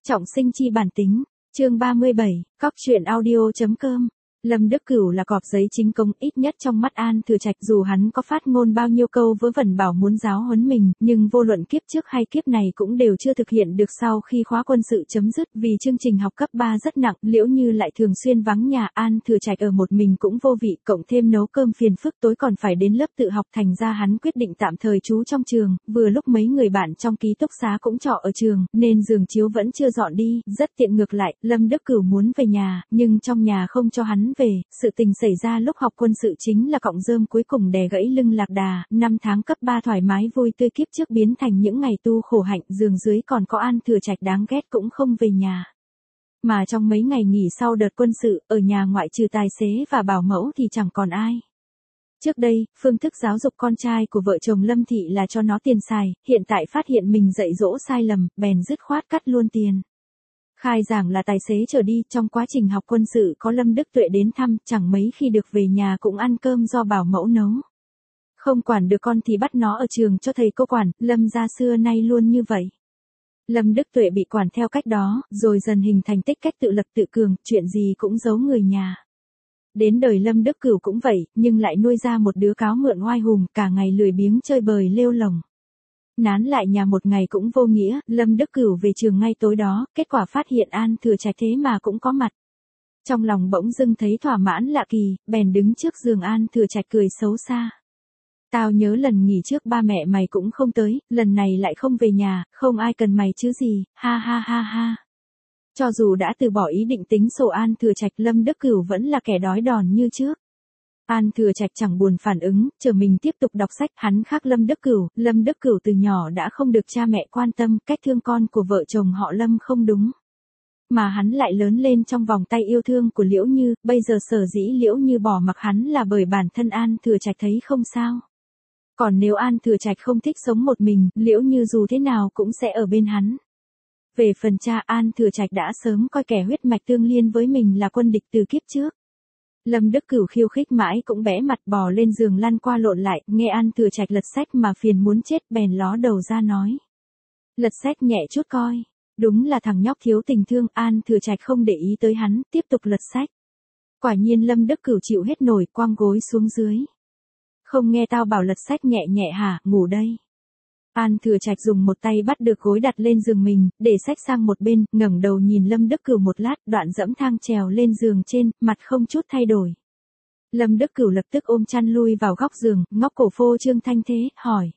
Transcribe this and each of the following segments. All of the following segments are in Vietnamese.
Trọng sinh chi bản tính, chương 37, cóc truyện audio.com. Lâm Đức Cửu là cọp giấy chính công, ít nhất trong mắt An Thừa Trạch, dù hắn có phát ngôn bao nhiêu câu vớ vẩn bảo muốn giáo huấn mình, nhưng vô luận kiếp trước hay kiếp này cũng đều chưa thực hiện được. Sau khi khóa quân sự chấm dứt, vì chương trình học cấp 3 rất nặng, Liễu Như lại thường xuyên vắng nhà, An Thừa Trạch ở một mình cũng vô vị, cộng thêm nấu cơm phiền phức, tối còn phải đến lớp tự học, thành ra hắn quyết định tạm thời trú trong trường. Vừa lúc mấy người bạn trong ký túc xá cũng trọ ở trường, nên giường chiếu vẫn chưa dọn đi, rất tiện. Ngược lại, Lâm Đức Cửu muốn về nhà, nhưng trong nhà không cho hắn về. Sự tình xảy ra lúc học quân sự chính là cọng rơm cuối cùng đè gãy lưng lạc đà. 5 tháng cấp 3 thoải mái vui tươi kiếp trước biến thành những ngày tu khổ hạnh, giường dưới còn có An Thừa Trạch đáng ghét cũng không về nhà. Mà trong mấy ngày nghỉ sau đợt quân sự, ở nhà ngoại trừ tài xế và bảo mẫu thì chẳng còn ai. Trước đây, phương thức giáo dục con trai của vợ chồng Lâm Thị là cho nó tiền xài, hiện tại phát hiện mình dạy dỗ sai lầm, bèn dứt khoát cắt luôn tiền. Khai giảng là tài xế chở đi, trong quá trình học quân sự có Lâm Đức Tuệ đến thăm, chẳng mấy khi được về nhà cũng ăn cơm do bảo mẫu nấu. Không quản được con thì bắt nó ở trường cho thầy cô quản, Lâm gia xưa nay luôn như vậy. Lâm Đức Tuệ bị quản theo cách đó, rồi dần hình thành tích cách tự lập tự cường, chuyện gì cũng giấu người nhà. Đến đời Lâm Đức Cửu cũng vậy, nhưng lại nuôi ra một đứa cáo mượn oai hùng, cả ngày lười biếng chơi bời lêu lồng. Nán lại nhà một ngày cũng vô nghĩa, Lâm Đức Cửu về trường ngay tối đó, kết quả phát hiện An Thừa Trạch thế mà cũng có mặt. Trong lòng bỗng dưng thấy thỏa mãn lạ kỳ, bèn đứng trước giường An Thừa Trạch cười xấu xa. Tao nhớ lần nghỉ trước ba mẹ mày cũng không tới, lần này lại không về nhà, không ai cần mày chứ gì, ha ha ha ha. Cho dù đã từ bỏ ý định tính sổ An Thừa Trạch, Lâm Đức Cửu vẫn là kẻ đói đòn như trước. An Thừa Trạch chẳng buồn phản ứng, chờ mình tiếp tục đọc sách. Hắn khác Lâm Đức Cửu từ nhỏ đã không được cha mẹ quan tâm, cách thương con của vợ chồng họ Lâm không đúng. Mà hắn lại lớn lên trong vòng tay yêu thương của Liễu Như, bây giờ sở dĩ Liễu Như bỏ mặc hắn là bởi bản thân An Thừa Trạch thấy không sao. Còn nếu An Thừa Trạch không thích sống một mình, Liễu Như dù thế nào cũng sẽ ở bên hắn. Về phần cha, An Thừa Trạch đã sớm coi kẻ huyết mạch tương liên với mình là quân địch từ kiếp trước. Lâm Đức Cửu khiêu khích mãi cũng bẽ mặt, bò lên giường lăn qua lộn lại, nghe An Thừa Trạch lật sách mà phiền muốn chết, bèn ló đầu ra nói. Lật sách nhẹ chút coi. Đúng là thằng nhóc thiếu tình thương. An Thừa Trạch không để ý tới hắn, tiếp tục lật sách. Quả nhiên Lâm Đức Cửu chịu hết nổi, quăng gối xuống dưới. Không nghe tao bảo lật sách nhẹ nhẹ hả, ngủ đây. An Thừa Trạch dùng một tay bắt được gối đặt lên giường mình, để sách sang một bên, ngẩng đầu nhìn Lâm Đức Cửu một lát, đoạn dẫm thang trèo lên giường trên, mặt không chút thay đổi. Lâm Đức Cửu lập tức ôm chăn lui vào góc giường, ngóc cổ phô trương thanh thế, hỏi.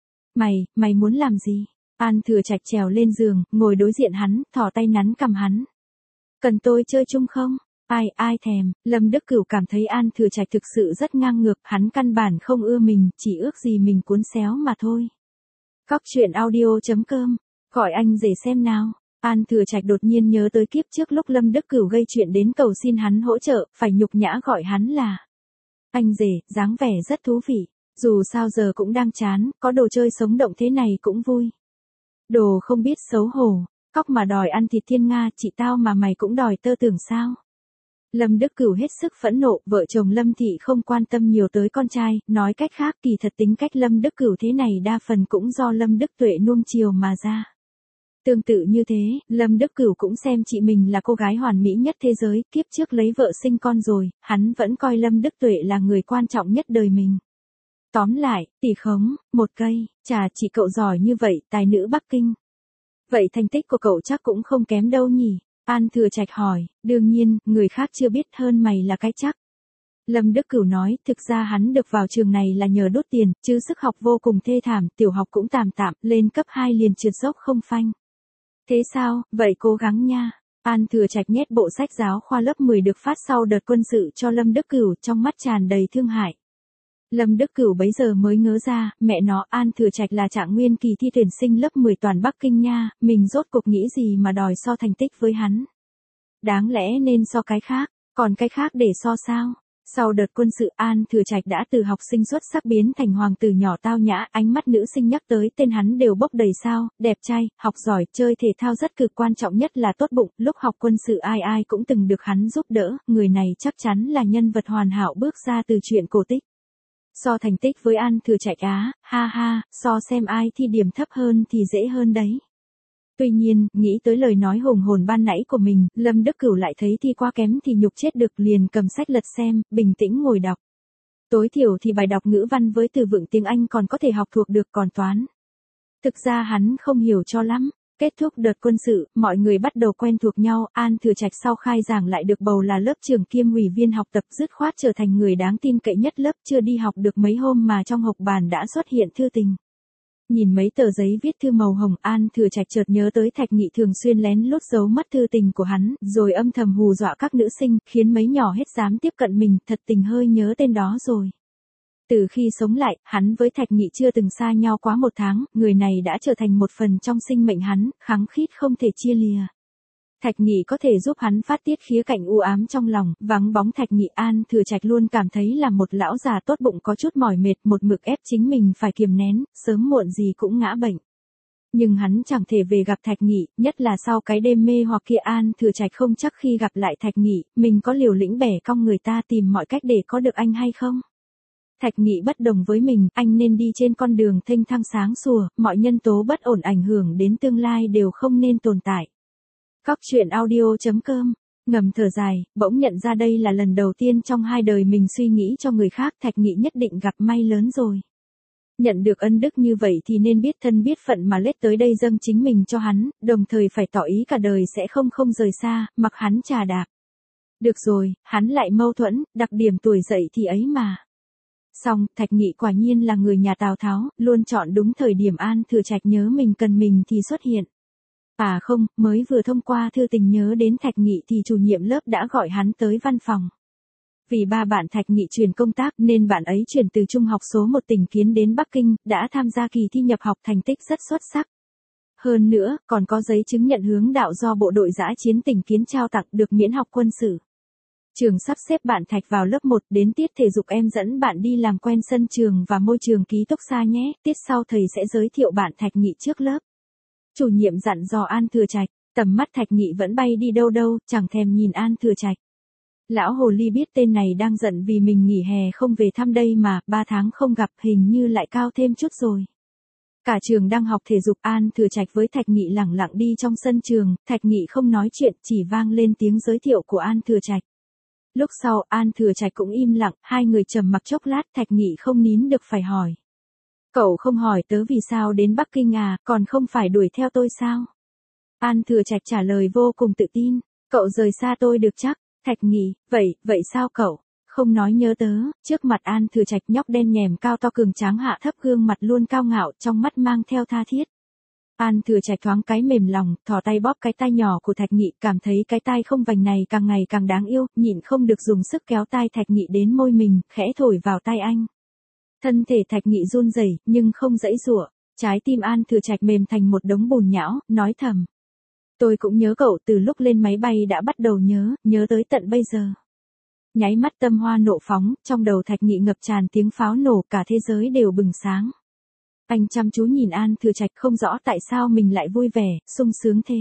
Mày muốn làm gì? An Thừa Trạch trèo lên giường, ngồi đối diện hắn, thò tay nắn cằm hắn. Cần tôi chơi chung không? Ai thèm. Lâm Đức Cửu cảm thấy An Thừa Trạch thực sự rất ngang ngược, hắn căn bản không ưa mình, chỉ ước gì mình cuốn xéo mà thôi. Cóc truyện audio.com, gọi anh rể xem nào. An Thừa Trạch đột nhiên nhớ tới kiếp trước lúc Lâm Đức Cửu gây chuyện đến cầu xin hắn hỗ trợ, phải nhục nhã gọi hắn là anh rể, dáng vẻ rất thú vị. Dù sao giờ cũng đang chán, có đồ chơi sống động thế này cũng vui. Đồ không biết xấu hổ, cóc mà đòi ăn thịt thiên nga, chị tao mà mày cũng đòi tơ tưởng sao? Lâm Đức Cửu hết sức phẫn nộ, vợ chồng Lâm Thị không quan tâm nhiều tới con trai, nói cách khác kỳ thật tính cách Lâm Đức Cửu thế này đa phần cũng do Lâm Đức Tuệ nuông chiều mà ra. Tương tự như thế, Lâm Đức Cửu cũng xem chị mình là cô gái hoàn mỹ nhất thế giới, kiếp trước lấy vợ sinh con rồi, hắn vẫn coi Lâm Đức Tuệ là người quan trọng nhất đời mình. Tóm lại, tỷ khống, một cây, chà chị cậu giỏi như vậy, tài nữ Bắc Kinh. Vậy thành tích của cậu chắc cũng không kém đâu nhỉ? An Thừa Trạch hỏi. Đương nhiên, người khác chưa biết hơn mày là cái chắc. Lâm Đức Cửu nói, thực ra hắn được vào trường này là nhờ đốt tiền, chứ sức học vô cùng thê thảm, tiểu học cũng tạm, lên cấp 2 liền trượt dốc không phanh. Thế sao, vậy cố gắng nha. An Thừa Trạch nhét bộ sách giáo khoa lớp 10 được phát sau đợt quân sự cho Lâm Đức Cửu, trong mắt tràn đầy thương hại. Lâm Đức Cửu bấy giờ mới ngớ ra, mẹ nó, An Thừa Trạch là trạng nguyên kỳ thi tuyển sinh lớp 10 toàn Bắc Kinh nha, mình rốt cuộc nghĩ gì mà đòi so thành tích với hắn. Đáng lẽ nên so cái khác, còn cái khác để so sao? Sau đợt quân sự, An Thừa Trạch đã từ học sinh xuất sắc biến thành hoàng tử nhỏ tao nhã, ánh mắt nữ sinh nhắc tới tên hắn đều bốc đầy sao, đẹp trai, học giỏi, chơi thể thao rất cực, quan trọng nhất là tốt bụng, lúc học quân sự ai cũng từng được hắn giúp đỡ, người này chắc chắn là nhân vật hoàn hảo bước ra từ truyện cổ tích. So thành tích với An Thừa Trạch á, ha ha, so xem ai thi điểm thấp hơn thì dễ hơn đấy. Tuy nhiên, nghĩ tới lời nói hùng hồn ban nãy của mình, Lâm Đức Cửu lại thấy thi quá kém thì nhục chết được, liền cầm sách lật xem, bình tĩnh ngồi đọc. Tối thiểu thì bài đọc ngữ văn với từ vựng tiếng Anh còn có thể học thuộc được, còn toán. Thực ra hắn không hiểu cho lắm. Kết thúc đợt quân sự, mọi người bắt đầu quen thuộc nhau, An Thừa Trạch sau khai giảng lại được bầu là lớp trưởng kiêm ủy viên học tập, dứt khoát trở thành người đáng tin cậy nhất lớp, chưa đi học được mấy hôm mà trong học bàn đã xuất hiện thư tình. Nhìn mấy tờ giấy viết thư màu hồng, An Thừa Trạch chợt nhớ tới Thạch Nghị thường xuyên lén lút giấu mất thư tình của hắn, rồi âm thầm hù dọa các nữ sinh, khiến mấy nhỏ hết dám tiếp cận mình, thật tình hơi nhớ tên đó rồi. Từ khi sống lại, hắn với Thạch Nghị chưa từng xa nhau quá 1 tháng, người này đã trở thành một phần trong sinh mệnh hắn, khăng khít không thể chia lìa. Thạch Nghị có thể giúp hắn phát tiết khía cạnh u ám trong lòng, vắng bóng Thạch Nghị, An Thừa Trạch luôn cảm thấy là một lão già tốt bụng có chút mỏi mệt, một mực ép chính mình phải kiềm nén, sớm muộn gì cũng ngã bệnh. Nhưng hắn chẳng thể về gặp Thạch Nghị, nhất là sau cái đêm mê hoặc kia, An Thừa Trạch không chắc khi gặp lại Thạch Nghị, mình có liều lĩnh bẻ cong người ta tìm mọi cách để có được anh hay không. Thạch Nghị bất đồng với mình, anh nên đi trên con đường thênh thang sáng sủa, mọi nhân tố bất ổn ảnh hưởng đến tương lai đều không nên tồn tại. Cóc truyện audio.com, ngầm thở dài, bỗng nhận ra đây là lần đầu tiên trong 2 đời mình suy nghĩ cho người khác, Thạch Nghị nhất định gặp may lớn rồi. Nhận được ân đức như vậy thì nên biết thân biết phận mà lết tới đây dâng chính mình cho hắn, đồng thời phải tỏ ý cả đời sẽ không rời xa, mặc hắn chà đạp. Được rồi, hắn lại mâu thuẫn, đặc điểm tuổi dậy thì ấy mà. Xong, Thạch Nghị quả nhiên là người nhà Tào Tháo, luôn chọn đúng thời điểm An Thừa Trạch nhớ mình cần mình thì xuất hiện. À không, mới vừa thông qua thư tình nhớ đến Thạch Nghị thì chủ nhiệm lớp đã gọi hắn tới văn phòng. Vì ba bạn Thạch Nghị chuyển công tác nên bạn ấy chuyển từ trung học số 1 tỉnh Kiến đến Bắc Kinh, đã tham gia kỳ thi nhập học thành tích rất xuất sắc. Hơn nữa, còn có giấy chứng nhận hướng đạo do bộ đội dã chiến tỉnh Kiến trao tặng, được miễn học quân sự. Trường sắp xếp bạn Thạch vào lớp 1, đến tiết thể dục em dẫn bạn đi làm quen sân trường và môi trường ký túc xá nhé, tiết sau thầy sẽ giới thiệu bạn Thạch Nghị trước lớp. Chủ nhiệm dặn dò An Thừa Trạch, tầm mắt Thạch Nghị vẫn bay đi đâu đâu, chẳng thèm nhìn An Thừa Trạch. Lão hồ ly biết tên này đang giận vì mình nghỉ hè không về thăm đây mà, 3 tháng không gặp hình như lại cao thêm chút rồi. Cả trường đang học thể dục, An Thừa Trạch với Thạch Nghị lẳng lặng đi trong sân trường, Thạch Nghị không nói chuyện, chỉ vang lên tiếng giới thiệu của An Thừa Trạch. Lúc sau, An Thừa Trạch cũng im lặng, hai người trầm mặc chốc lát, Thạch Nghị không nín được phải hỏi. Cậu không hỏi tớ vì sao đến Bắc Kinh à, còn không phải đuổi theo tôi sao? An Thừa Trạch trả lời vô cùng tự tin, cậu rời xa tôi được chắc. Thạch Nghị, vậy sao cậu? Không nói nhớ tớ, trước mặt An Thừa Trạch nhóc đen nhèm cao to cường tráng hạ thấp gương mặt luôn cao ngạo, trong mắt mang theo tha thiết. An Thừa Trạch thoáng cái mềm lòng, thò tay bóp cái tai nhỏ của Thạch Nghị, cảm thấy cái tai không vành này càng ngày càng đáng yêu, nhịn không được dùng sức kéo tai Thạch Nghị đến môi mình, khẽ thổi vào tai anh. Thân thể Thạch Nghị run rẩy, nhưng không giãy giụa, trái tim An Thừa Trạch mềm thành một đống bùn nhão, nói thầm. Tôi cũng nhớ cậu, từ lúc lên máy bay đã bắt đầu nhớ tới tận bây giờ. Nháy mắt tâm hoa nộ phóng, trong đầu Thạch Nghị ngập tràn tiếng pháo nổ, cả thế giới đều bừng sáng. Anh chăm chú nhìn An Thừa Trạch, không rõ tại sao mình lại vui vẻ, sung sướng thế.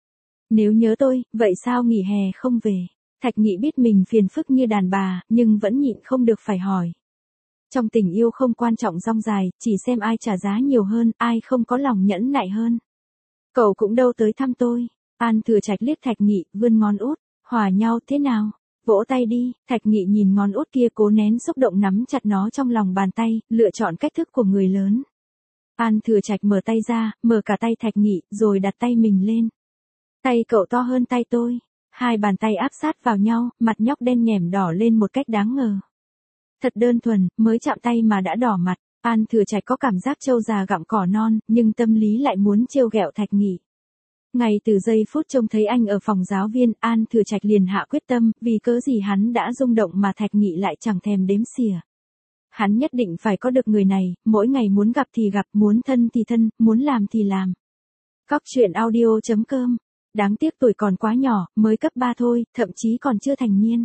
Nếu nhớ tôi, vậy sao nghỉ hè không về? Thạch Nghị biết mình phiền phức như đàn bà, nhưng vẫn nhịn không được phải hỏi. Trong tình yêu không quan trọng rong dài, chỉ xem ai trả giá nhiều hơn, ai không có lòng nhẫn nại hơn. Cậu cũng đâu tới thăm tôi. An Thừa Trạch liếc Thạch Nghị, vươn ngón út, hòa nhau thế nào? Vỗ tay đi. Thạch Nghị nhìn ngón út kia, cố nén xúc động nắm chặt nó trong lòng bàn tay, lựa chọn cách thức của người lớn. An Thừa Trạch mở tay ra, mở cả tay Thạch Nghị, rồi đặt tay mình lên. Tay cậu to hơn tay tôi. Hai bàn tay áp sát vào nhau, mặt nhóc đen nhẻm đỏ lên một cách đáng ngờ. Thật đơn thuần, mới chạm tay mà đã đỏ mặt. An Thừa Trạch có cảm giác trâu già gặm cỏ non, nhưng tâm lý lại muốn trêu ghẹo Thạch Nghị. Ngay từ giây phút trông thấy anh ở phòng giáo viên, An Thừa Trạch liền hạ quyết tâm, vì cớ gì hắn đã rung động mà Thạch Nghị lại chẳng thèm đếm xỉa. Hắn nhất định phải có được người này, mỗi ngày muốn gặp thì gặp, muốn thân thì thân, muốn làm thì làm. Cóc truyện audio.com. Đáng tiếc tuổi còn quá nhỏ, mới cấp 3 thôi, thậm chí còn chưa thành niên.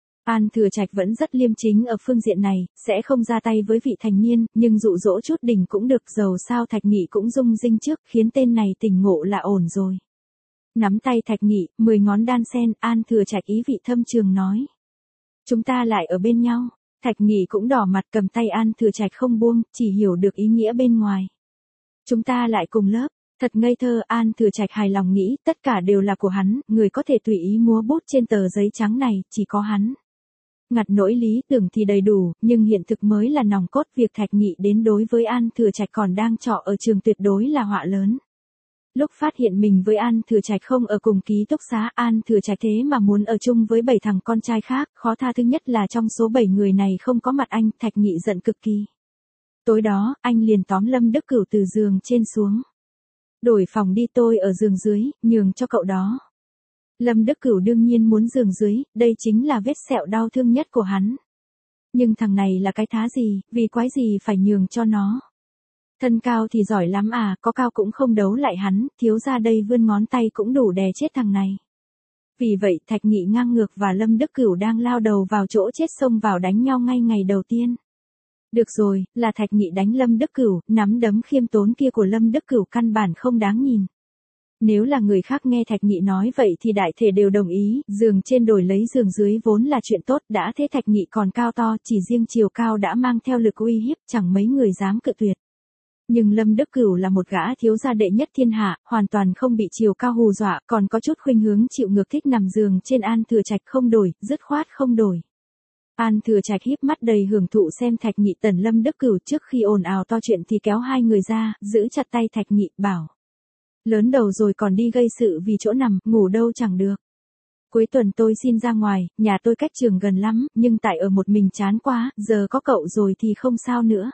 An Thừa Trạch vẫn rất liêm chính ở phương diện này, sẽ không ra tay với vị thành niên, nhưng dụ dỗ chút đỉnh cũng được, dầu sao Thạch Nghị cũng rung rinh trước, khiến tên này tỉnh ngộ là ổn rồi. Nắm tay Thạch Nghị, 10 ngón đan sen, An Thừa Trạch ý vị thâm trường nói. Chúng ta lại ở bên nhau. Thạch Nghị cũng đỏ mặt, cầm tay An Thừa Trạch không buông, chỉ hiểu được ý nghĩa bên ngoài. Chúng ta lại cùng lớp. Thật ngây thơ, An Thừa Trạch hài lòng nghĩ, tất cả đều là của hắn, người có thể tùy ý múa bút trên tờ giấy trắng này, chỉ có hắn. Ngặt nỗi lý tưởng thì đầy đủ, nhưng hiện thực mới là nòng cốt, việc Thạch Nghị đến đối với An Thừa Trạch còn đang trọ ở trường tuyệt đối là họa lớn. Lúc phát hiện mình với An Thừa Trạch không ở cùng ký túc xá, An Thừa Trạch thế mà muốn ở chung với 7 thằng con trai khác, khó tha thứ nhất là trong số 7 người này không có mặt anh, Thạch Nghị giận cực kỳ. Tối đó, anh liền tóm Lâm Đức Cửu từ giường trên xuống. Đổi phòng đi, tôi ở giường dưới, nhường cho cậu đó. Lâm Đức Cửu đương nhiên muốn giường dưới, đây chính là vết sẹo đau thương nhất của hắn. Nhưng thằng này là cái thá gì, vì quái gì phải nhường cho nó. Thân cao thì giỏi lắm à, có cao cũng không đấu lại hắn, thiếu ra đây vươn ngón tay cũng đủ đè chết thằng này. Vì vậy Thạch Nghị ngang ngược và Lâm Đức Cửu đang lao đầu vào chỗ chết xông vào đánh nhau ngay ngày đầu tiên. Được rồi, là Thạch Nghị đánh Lâm Đức Cửu, nắm đấm khiêm tốn kia của Lâm Đức Cửu căn bản không đáng nhìn. Nếu là người khác nghe Thạch Nghị nói vậy thì đại thể đều đồng ý, giường trên đổi lấy giường dưới vốn là chuyện tốt, đã thế Thạch Nghị còn cao to, chỉ riêng chiều cao đã mang theo lực uy hiếp, chẳng mấy người dám cự tuyệt. Nhưng Lâm Đức Cửu là một gã thiếu gia đệ nhất thiên hạ, hoàn toàn không bị chiều cao hù dọa, còn có chút khuynh hướng chịu ngược, thích nằm giường trên. An Thừa Trạch không đổi, dứt khoát không đổi. An Thừa Trạch híp mắt đầy hưởng thụ xem Thạch Nghị tẩn Lâm Đức Cửu, trước khi ồn ào to chuyện thì kéo hai người ra, giữ chặt tay Thạch Nghị, bảo. Lớn đầu rồi còn đi gây sự vì chỗ nằm, ngủ đâu chẳng được. Cuối tuần tôi xin ra ngoài, nhà tôi cách trường gần lắm, nhưng tại ở một mình chán quá, giờ có cậu rồi thì không sao nữa.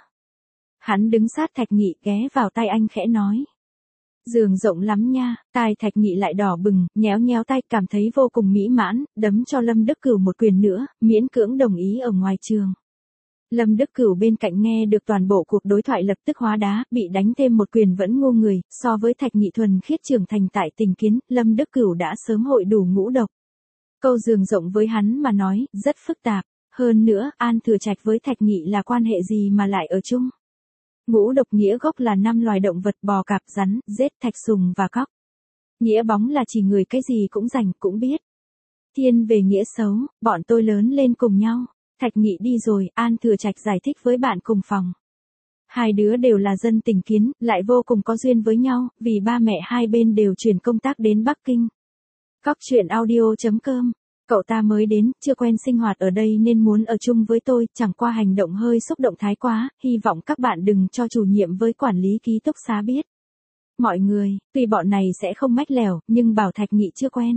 Hắn đứng sát Thạch Nghị, ghé vào tay anh khẽ nói. Giường rộng lắm nha, tai Thạch Nghị lại đỏ bừng, nhéo nhéo tay, cảm thấy vô cùng mỹ mãn, đấm cho Lâm Đức Cửu một quyền nữa, miễn cưỡng đồng ý ở ngoài trường. Lâm Đức Cửu bên cạnh nghe được toàn bộ cuộc đối thoại lập tức hóa đá, bị đánh thêm một quyền vẫn ngu người, so với Thạch Nghị thuần khiết trưởng thành tại Tình Kiến, Lâm Đức Cửu đã sớm hội đủ ngũ độc. Câu giường rộng với hắn mà nói, rất phức tạp, hơn nữa, An Thừa Trạch với Thạch Nghị là quan hệ gì mà lại ở chung. Ngũ độc nghĩa gốc là 5 loài động vật: bò, cạp, rắn, rết, thạch sùng và cóc. Nghĩa bóng là chỉ người cái gì cũng rành, cũng biết. Thiên về nghĩa xấu, bọn tôi lớn lên cùng nhau. Thạch Nghị đi rồi, An Thừa Trạch giải thích với bạn cùng phòng. Hai đứa đều là dân Tình Kiến, lại vô cùng có duyên với nhau, vì ba mẹ hai bên đều chuyển công tác đến Bắc Kinh. Cóc truyện audio.com. Cậu ta mới đến, chưa quen sinh hoạt ở đây nên muốn ở chung với tôi, chẳng qua hành động hơi xúc động thái quá, hy vọng các bạn đừng cho chủ nhiệm với quản lý ký túc xá biết. Mọi người, tuy bọn này sẽ không mách lèo, nhưng bảo Thạch Nghị chưa quen.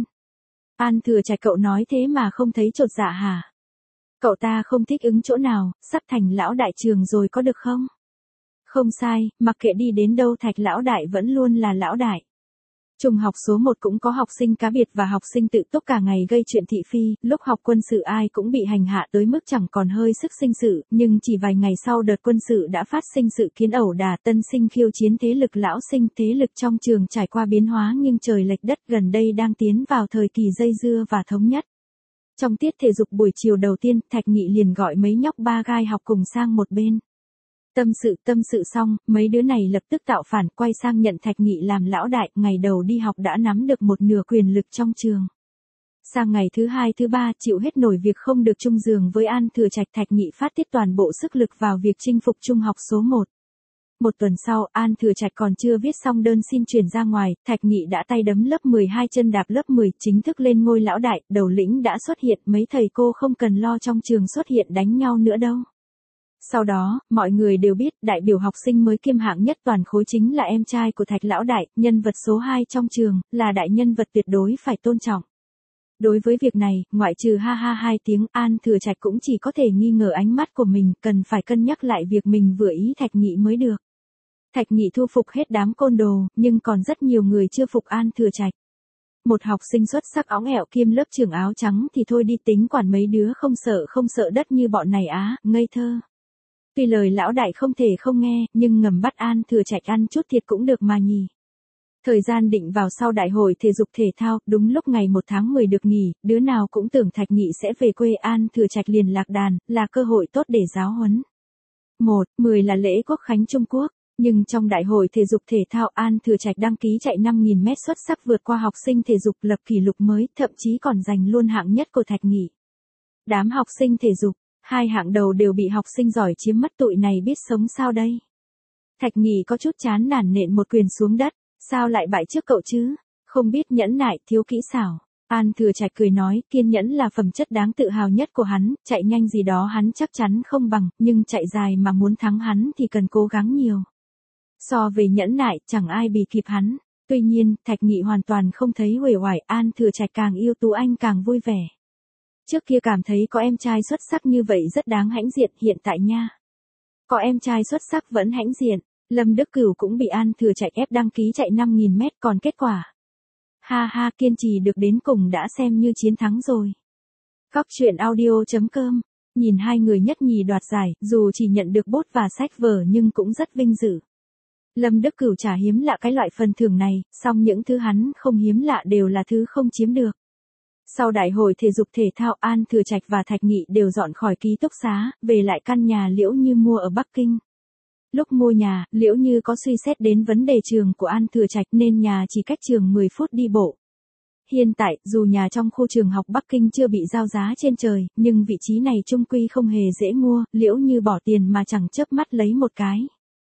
An Thừa Trạch, cậu nói thế mà không thấy chột dạ hả? Cậu ta không thích ứng chỗ nào, sắp thành lão đại trường rồi có được không? Không sai, mặc kệ đi đến đâu Thạch lão đại vẫn luôn là lão đại. Trung học số 1 cũng có học sinh cá biệt và học sinh tự túc cả ngày gây chuyện thị phi, lúc học quân sự ai cũng bị hành hạ tới mức chẳng còn hơi sức sinh sự, nhưng chỉ vài ngày sau đợt quân sự đã phát sinh sự kiến ẩu đả, tân sinh khiêu chiến thế lực lão sinh, thế lực trong trường trải qua biến hóa nghiêng trời lệch đất, gần đây đang tiến vào thời kỳ dây dưa và thống nhất. Trong tiết thể dục buổi chiều đầu tiên, Thạch Nghị liền gọi mấy nhóc ba gai học cùng sang một bên. Tâm sự xong, mấy đứa này lập tức tạo phản, quay sang nhận Thạch Nghị làm lão đại, ngày đầu đi học đã nắm được một nửa quyền lực trong trường. Sang ngày thứ 2 thứ 3, chịu hết nổi việc không được chung giường với An Thừa Trạch, Thạch Nghị phát tiết toàn bộ sức lực vào việc chinh phục trung học số 1. Một tuần sau, An Thừa Trạch còn chưa viết xong đơn xin chuyển ra ngoài, Thạch Nghị đã tay đấm lớp 12 chân đạp lớp 10, chính thức lên ngôi lão đại, đầu lĩnh đã xuất hiện, mấy thầy cô không cần lo trong trường xuất hiện đánh nhau nữa đâu. Sau đó, mọi người đều biết, đại biểu học sinh mới kiêm hạng nhất toàn khối chính là em trai của Thạch lão đại, nhân vật số 2 trong trường, là đại nhân vật tuyệt đối phải tôn trọng. Đối với việc này, ngoại trừ ha ha hai tiếng, An Thừa Trạch cũng chỉ có thể nghi ngờ ánh mắt của mình, cần phải cân nhắc lại việc mình vừa ý Thạch Nghị mới được. Thạch Nghị thu phục hết đám côn đồ, nhưng còn rất nhiều người chưa phục An Thừa Trạch. Một học sinh xuất sắc óng ẹo kiêm lớp trưởng áo trắng thì thôi đi, tính quản mấy đứa không sợ đất như bọn này á, ngây thơ. Tuy lời lão đại không thể không nghe, nhưng ngầm bắt An Thừa Trạch ăn chút thiệt cũng được mà nhỉ. Thời gian định vào sau đại hội thể dục thể thao, đúng lúc ngày 1 tháng 10 được nghỉ, đứa nào cũng tưởng Thạch Nghị sẽ về quê, An Thừa Trạch liền lạc đàn, là cơ hội tốt để giáo huấn. 1/10 là lễ Quốc khánh Trung Quốc, nhưng trong đại hội thể dục thể thao An Thừa Trạch đăng ký chạy 5.000 mét xuất sắc, vượt qua học sinh thể dục, lập kỷ lục mới, thậm chí còn giành luôn hạng nhất của Thạch Nghị. Đám học sinh thể dục, 2 hạng đầu đều bị học sinh giỏi chiếm mất, tụi này biết sống sao đây. Thạch Nghị có chút chán nản nện một quyền xuống đất. Sao lại bại trước cậu chứ? Không biết nhẫn nại, thiếu kỹ xảo. An Thừa Trạch cười nói, kiên nhẫn là phẩm chất đáng tự hào nhất của hắn, chạy nhanh gì đó hắn chắc chắn không bằng, nhưng chạy dài mà muốn thắng hắn thì cần cố gắng nhiều. So về nhẫn nại, chẳng ai bì kịp hắn. Tuy nhiên, Thạch Nghị hoàn toàn không thấy uể oải, An Thừa Trạch càng yêu Tú Anh càng vui vẻ. Trước kia cảm thấy có em trai xuất sắc như vậy rất đáng hãnh diện, hiện tại nha. Có em trai xuất sắc vẫn hãnh diện. Lâm Đức Cửu cũng bị An Thừa Trạch ép đăng ký chạy 5.000 mét, còn kết quả. Ha ha, kiên trì được đến cùng đã xem như chiến thắng rồi. Cóc truyện audio.com. Nhìn hai người nhất nhì đoạt giải, dù chỉ nhận được bốt và sách vở nhưng cũng rất vinh dự. Lâm Đức Cửu chả hiếm lạ cái loại phần thưởng này, song những thứ hắn không hiếm lạ đều là thứ không chiếm được. Sau đại hội thể dục thể thao, An Thừa Trạch và Thạch Nghị đều dọn khỏi ký túc xá, về lại căn nhà Liễu Như mua ở Bắc Kinh. Lúc mua nhà, Liễu Như có suy xét đến vấn đề trường của An Thừa Trạch nên nhà chỉ cách trường 10 phút đi bộ. Hiện tại, dù nhà trong khu trường học Bắc Kinh chưa bị giao giá trên trời, nhưng vị trí này chung quy không hề dễ mua, Liễu Như bỏ tiền mà chẳng chớp mắt lấy một cái.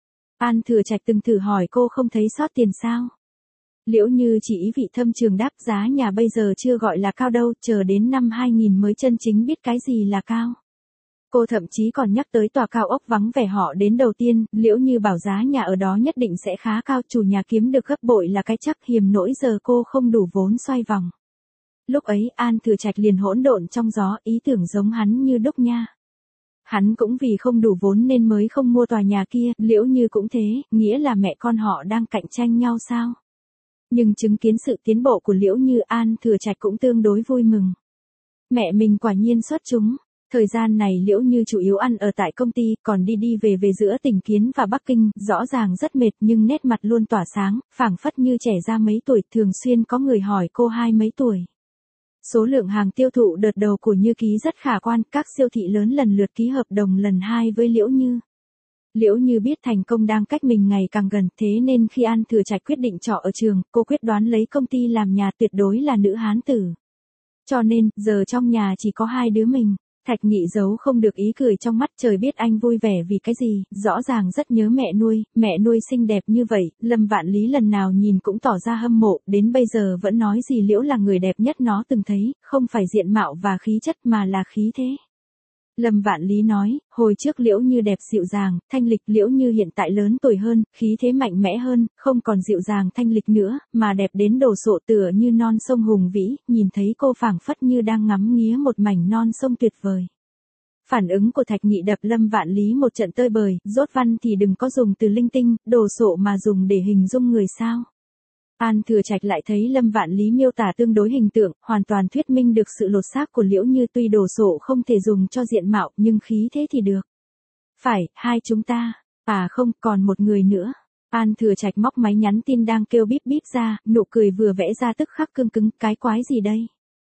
An Thừa Trạch từng thử hỏi cô không thấy sót tiền sao? Liễu Như chỉ ý vị thâm trường đáp, giá nhà bây giờ chưa gọi là cao đâu, chờ đến năm 2000 mới chân chính biết cái gì là cao. Cô thậm chí còn nhắc tới tòa cao ốc vắng vẻ họ đến đầu tiên, Liễu Như bảo giá nhà ở đó nhất định sẽ khá cao, chủ nhà kiếm được gấp bội là cái chắc, hiềm nỗi giờ cô không đủ vốn xoay vòng. Lúc ấy An Thừa Trạch liền hỗn độn trong gió, ý tưởng giống hắn như đúc nha. Hắn cũng vì không đủ vốn nên mới không mua tòa nhà kia, Liễu Như cũng thế, nghĩa là mẹ con họ đang cạnh tranh nhau sao? Nhưng chứng kiến sự tiến bộ của Liễu Như, An Thừa Trạch cũng tương đối vui mừng. Mẹ mình quả nhiên xuất chúng. Thời gian này Liễu Như chủ yếu ăn ở tại công ty, còn đi đi về về giữa Tỉnh Kiến và Bắc Kinh, rõ ràng rất mệt nhưng nét mặt luôn tỏa sáng, phảng phất như trẻ ra mấy tuổi, thường xuyên có người hỏi cô hai mấy tuổi. Số lượng hàng tiêu thụ đợt đầu của Như Ký rất khả quan, các siêu thị lớn lần lượt ký hợp đồng lần 2 với Liễu Như. Liễu Như biết thành công đang cách mình ngày càng gần, thế nên khi An Thừa Trạch quyết định trọ ở trường, cô quyết đoán lấy công ty làm nhà, tuyệt đối là nữ hán tử. Cho nên, giờ trong nhà chỉ có hai đứa mình. Thạch Nghị giấu không được ý cười trong mắt, trời biết anh vui vẻ vì cái gì, rõ ràng rất nhớ mẹ nuôi xinh đẹp như vậy, Lâm Vạn Lý lần nào nhìn cũng tỏ ra hâm mộ, đến bây giờ vẫn nói gì Liễu là người đẹp nhất nó từng thấy, không phải diện mạo và khí chất mà là khí thế. Lâm Vạn Lý nói, hồi trước Liễu Như đẹp dịu dàng, thanh lịch, Liễu Như hiện tại lớn tuổi hơn, khí thế mạnh mẽ hơn, không còn dịu dàng thanh lịch nữa, mà đẹp đến đổ sộ tựa như non sông hùng vĩ, nhìn thấy cô phảng phất như đang ngắm nghía một mảnh non sông tuyệt vời. Phản ứng của Thạch Nghị đập Lâm Vạn Lý một trận tơi bời, rốt văn thì đừng có dùng từ linh tinh, đồ sộ mà dùng để hình dung người sao. An Thừa Trạch lại thấy Lâm Vạn Lý miêu tả tương đối hình tượng, hoàn toàn thuyết minh được sự lột xác của Liễu Như, tuy đồ sộ không thể dùng cho diện mạo, nhưng khí thế thì được. Phải, hai chúng ta. À không, còn một người nữa. An Thừa Trạch móc máy nhắn tin đang kêu bíp bíp ra, nụ cười vừa vẽ ra tức khắc cương cứng, cái quái gì đây?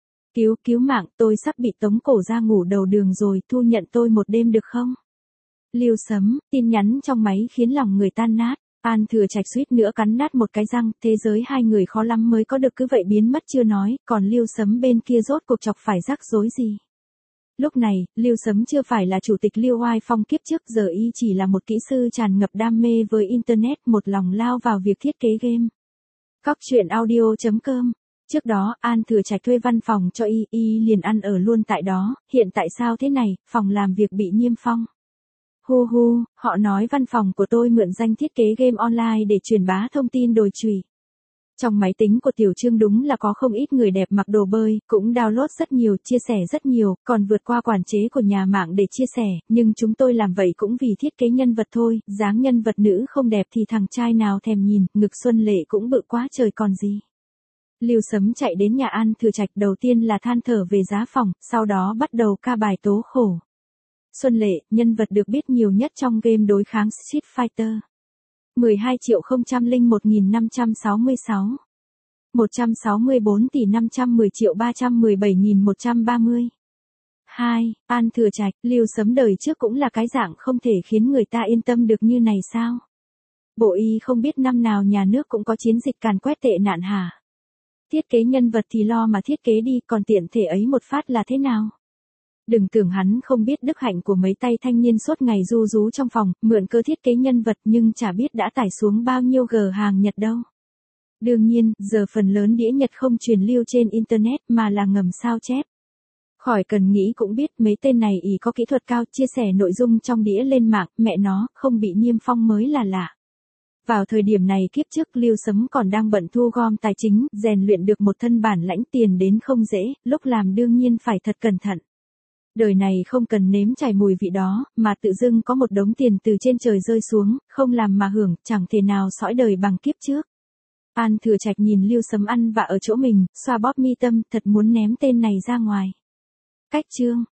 Cứu mạng, tôi sắp bị tống cổ ra ngủ đầu đường rồi, thu nhận tôi một đêm được không? Lưu Sấm, tin nhắn trong máy khiến lòng người tan nát. An Thừa Trạch suýt nữa cắn nát một cái răng, thế giới hai người khó lắm mới có được cứ vậy biến mất chưa nói, còn Lưu Sấm bên kia rốt cuộc chọc phải rắc rối gì. Lúc này, Lưu Sấm chưa phải là chủ tịch Lưu Hoài Phong kiếp trước, giờ y chỉ là một kỹ sư tràn ngập đam mê với Internet, một lòng lao vào việc thiết kế game. Cóc truyện audio.com. Trước đó, An Thừa Trạch thuê văn phòng cho y liền ăn ở luôn tại đó, hiện tại sao thế này, phòng làm việc bị niêm phong. Hu, họ nói văn phòng của tôi mượn danh thiết kế game online để truyền bá thông tin đồi trụy. Trong máy tính của Tiểu Trương đúng là có không ít người đẹp mặc đồ bơi, cũng download rất nhiều, chia sẻ rất nhiều, còn vượt qua quản chế của nhà mạng để chia sẻ, nhưng chúng tôi làm vậy cũng vì thiết kế nhân vật thôi, dáng nhân vật nữ không đẹp thì thằng trai nào thèm nhìn, ngực Xuân Lệ cũng bự quá trời còn gì. Lưu Sấm chạy đến nhà An Thừa Trạch, đầu tiên là than thở về giá phòng, sau đó bắt đầu ca bài tố khổ. Xuân Lệ, nhân vật được biết nhiều nhất trong game đối kháng Street Fighter. 12.001.566. 164 tỷ 510 triệu 317.130. 2. An Thừa Trạch, Lưu Sấm đời trước cũng là cái dạng không thể khiến người ta yên tâm được như này sao? Bộ y không biết năm nào nhà nước cũng có chiến dịch càn quét tệ nạn hả? Thiết kế nhân vật thì lo mà thiết kế đi, còn tiện thể ấy một phát là thế nào? Đừng tưởng hắn không biết đức hạnh của mấy tay thanh niên suốt ngày ru rú trong phòng, mượn cơ thiết kế nhân vật nhưng chả biết đã tải xuống bao nhiêu G hàng Nhật đâu. Đương nhiên, giờ phần lớn đĩa Nhật không truyền lưu trên Internet mà là ngầm sao chép. Khỏi cần nghĩ cũng biết mấy tên này ý có kỹ thuật cao, chia sẻ nội dung trong đĩa lên mạng, mẹ nó, không bị niêm phong mới là lạ. Vào thời điểm này kiếp trước Lưu Sấm còn đang bận thu gom tài chính, rèn luyện được một thân bản lãnh, tiền đến không dễ, lúc làm đương nhiên phải thật cẩn thận. Đời này không cần nếm trải mùi vị đó, mà tự dưng có một đống tiền từ trên trời rơi xuống, không làm mà hưởng, chẳng thể nào sõi đời bằng kiếp trước. An Thừa Trạch nhìn Lưu Sấm ăn vạ ở chỗ mình, xoa bóp mi tâm, thật muốn ném tên này ra ngoài. Cách chương